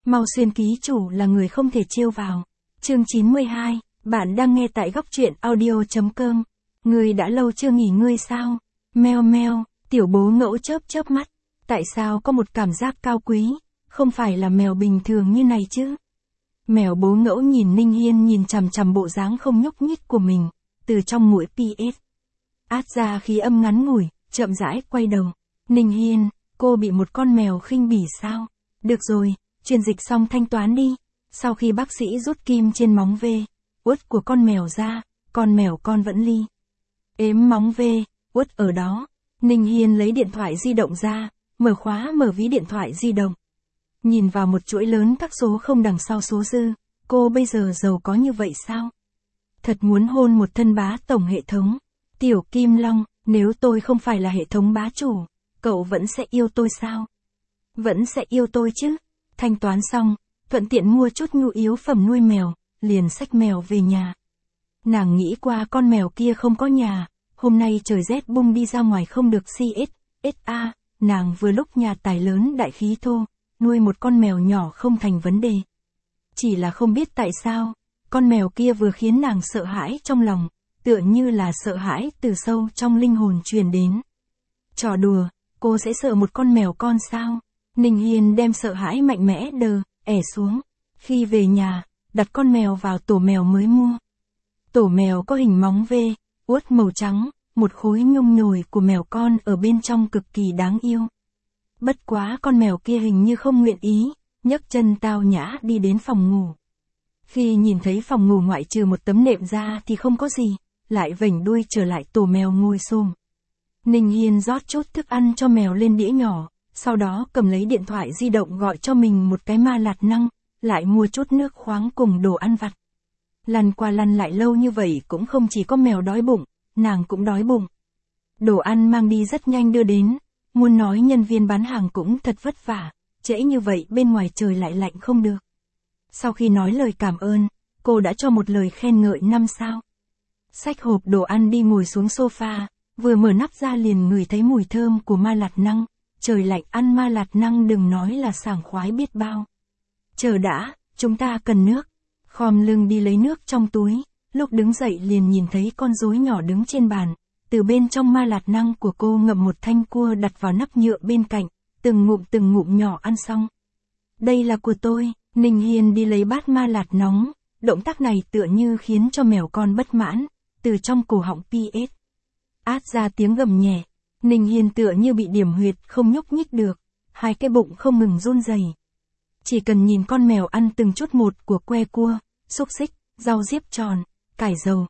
Mau Xuyên ký chủ là người không thể trêu vào. Chương 92, bạn đang nghe tại góc truyện audio.com. Ngươi đã lâu chưa nghỉ ngơi sao? Meo meo, tiểu bố ngẫu chớp chớp mắt. Tại sao có một cảm giác cao quý, không phải là mèo bình thường như này chứ? Mèo bố ngẫu nhìn Ninh Hiên nhìn chằm chằm bộ dáng không nhúc nhích của mình, từ trong mũi PS. Át ra khí âm ngắn ngủi, chậm rãi quay đầu. Ninh Hiên, cô bị một con mèo khinh bỉ sao? Được rồi, truyền dịch xong thanh toán đi. Sau khi bác sĩ rút kim trên móng V, uất của con mèo ra, con mèo con vẫn li. Ếm móng V, uất ở đó. Ninh Hiên lấy điện thoại di động ra, mở khóa mở ví điện thoại di động. Nhìn vào một chuỗi lớn các số không đằng sau số dư, cô bây giờ giàu có như vậy sao? Thật muốn hôn một thân bá tổng hệ thống. Tiểu Kim Long, nếu tôi không phải là hệ thống bá chủ, cậu vẫn sẽ yêu tôi sao? Vẫn sẽ yêu tôi chứ? Thanh toán xong, thuận tiện mua chút nhu yếu phẩm nuôi mèo, liền xách mèo về nhà. Nàng nghĩ qua con mèo kia không có nhà, hôm nay trời rét bung đi ra ngoài không được CSA, nàng vừa lúc nhà tài lớn đại khí thô, nuôi một con mèo nhỏ không thành vấn đề. Chỉ là không biết tại sao, con mèo kia vừa khiến nàng sợ hãi trong lòng, tựa như là sợ hãi từ sâu trong linh hồn truyền đến. Trò đùa, cô sẽ sợ một con mèo con sao? Ninh Hiên đem sợ hãi mạnh mẽ ẻ xuống. Khi về nhà, đặt con mèo vào tổ mèo mới mua. Tổ mèo có hình móng V, uất màu trắng, một khối nhung nhồi của mèo con ở bên trong cực kỳ đáng yêu. Bất quá con mèo kia hình như không nguyện ý, nhấc chân tao nhã đi đến phòng ngủ. Khi nhìn thấy phòng ngủ ngoại trừ một tấm nệm ra thì không có gì, lại vểnh đuôi trở lại tổ mèo ngồi xổm. Ninh Hiên rót chút thức ăn cho mèo lên đĩa nhỏ, sau đó cầm lấy điện thoại di động gọi cho mình một cái ma lạt năng, lại mua chút nước khoáng cùng đồ ăn vặt. Lăn qua lăn lại lâu như vậy cũng không chỉ có mèo đói bụng, nàng cũng đói bụng. Đồ ăn mang đi rất nhanh đưa đến, muốn nói nhân viên bán hàng cũng thật vất vả, trễ như vậy bên ngoài trời lại lạnh không được. Sau khi nói lời cảm ơn, cô đã cho một lời khen ngợi 5 sao. Xách hộp đồ ăn đi ngồi xuống sofa, vừa mở nắp ra liền ngửi thấy mùi thơm của ma lạt năng, trời lạnh ăn ma lạt năng đừng nói là sảng khoái biết bao. Chờ đã, chúng ta cần nước. Khom lưng đi lấy nước trong túi, lúc đứng dậy liền nhìn thấy con rối nhỏ đứng trên bàn, từ bên trong ma lạt năng của cô ngậm một thanh cua đặt vào nắp nhựa bên cạnh, từng ngụm nhỏ ăn xong. Đây là của tôi. Ninh Hiên đi lấy bát ma lạt nóng, động tác này tựa như khiến cho mèo con bất mãn, từ trong cổ họng PS. Át ra tiếng gầm nhẹ, Ninh Hiên tựa như bị điểm huyệt không nhúc nhích được, hai cái bụng không ngừng run rẩy. Chỉ cần nhìn con mèo ăn từng chút một của que cua, xúc xích, rau diếp tròn, cải dầu,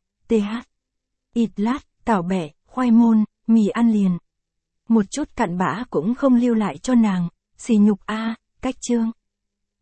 ít lát, tảo bẹ, khoai môn, mì ăn liền. Một chút cặn bã cũng không lưu lại cho nàng, xỉ nhục a, cách chương.